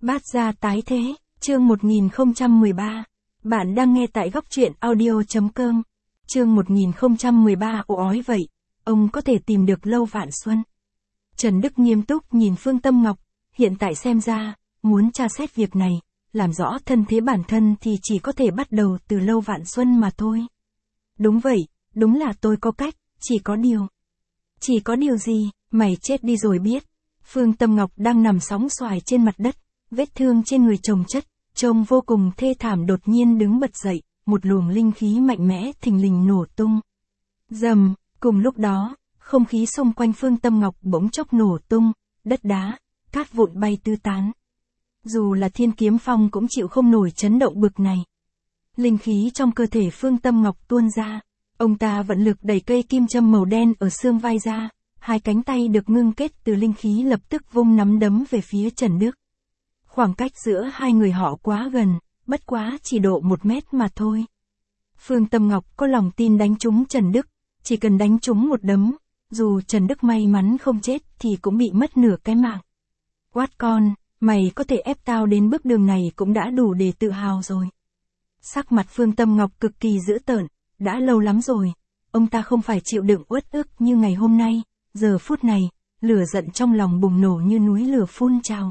Bát gia tái thế, chương 1013. Bạn đang nghe tại góc truyện audio.com. Chương 1013. Ồ ói vậy, ông có thể tìm được Lâu Vạn Xuân. Trần Đức nghiêm túc nhìn Phương Tâm Ngọc, hiện tại xem ra, muốn tra xét việc này, làm rõ thân thế bản thân thì chỉ có thể bắt đầu từ Lâu Vạn Xuân mà thôi. Đúng vậy, đúng là tôi có cách, chỉ có điều. Chỉ có điều gì, mày chết đi rồi biết. Phương Tâm Ngọc đang nằm sóng xoài trên mặt đất, vết thương trên người chồng chất, trông vô cùng thê thảm, đột nhiên đứng bật dậy, một luồng linh khí mạnh mẽ thình lình nổ tung. Rầm, cùng lúc đó, không khí xung quanh Phương Tâm Ngọc bỗng chốc nổ tung, đất đá, cát vụn bay tứ tán. Dù là Thiên Kiếm Phong cũng chịu không nổi chấn động bực này. Linh khí trong cơ thể Phương Tâm Ngọc tuôn ra, ông ta vận lực đẩy cây kim châm màu đen ở xương vai ra, hai cánh tay được ngưng kết từ linh khí lập tức vung nắm đấm về phía Trần Đức. Khoảng cách giữa hai người họ quá gần, bất quá chỉ độ 1 mét mà thôi. Phương Tâm Ngọc có lòng tin đánh trúng Trần Đức, chỉ cần đánh trúng một đấm, dù Trần Đức may mắn không chết thì cũng bị mất nửa cái mạng. Quát con, mày có thể ép tao đến bước đường này cũng đã đủ để tự hào rồi. Sắc mặt Phương Tâm Ngọc cực kỳ dữ tợn, đã lâu lắm rồi, ông ta không phải chịu đựng uất ức như ngày hôm nay, giờ phút này, lửa giận trong lòng bùng nổ như núi lửa phun trào.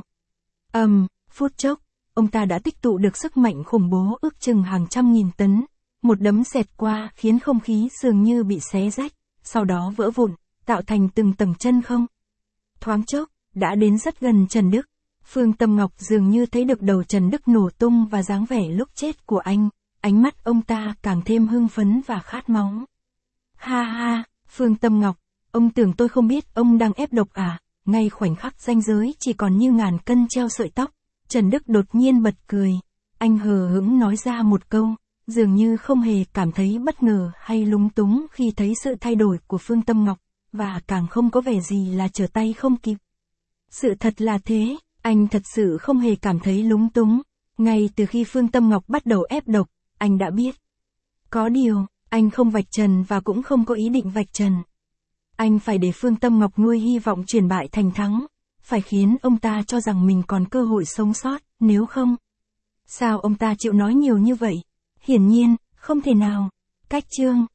Phút chốc, ông ta đã tích tụ được sức mạnh khủng bố ước chừng hàng trăm nghìn tấn, một đấm xẹt qua khiến không khí dường như bị xé rách, sau đó vỡ vụn, tạo thành từng tầng chân không. Thoáng chốc, đã đến rất gần Trần Đức, Phương Tâm Ngọc dường như thấy được đầu Trần Đức nổ tung và dáng vẻ lúc chết của anh, ánh mắt ông ta càng thêm hưng phấn và khát máu. Ha ha, Phương Tâm Ngọc, ông tưởng tôi không biết ông đang ép độc à? Ngay khoảnh khắc ranh giới chỉ còn như ngàn cân treo sợi tóc, Trần Đức đột nhiên bật cười. Anh hờ hững nói ra một câu, dường như không hề cảm thấy bất ngờ hay lúng túng khi thấy sự thay đổi của Phương Tâm Ngọc, và càng không có vẻ gì là trở tay không kịp. Sự thật là thế, anh thật sự không hề cảm thấy lúng túng. Ngay từ khi Phương Tâm Ngọc bắt đầu ép độc, anh đã biết. Có điều, anh không vạch trần và cũng không có ý định vạch trần. Anh phải để Phương Tâm Ngọc nuôi hy vọng chuyển bại thành thắng, phải khiến ông ta cho rằng mình còn cơ hội sống sót, nếu không. Sao ông ta chịu nói nhiều như vậy? Hiển nhiên, không thể nào. Cách chương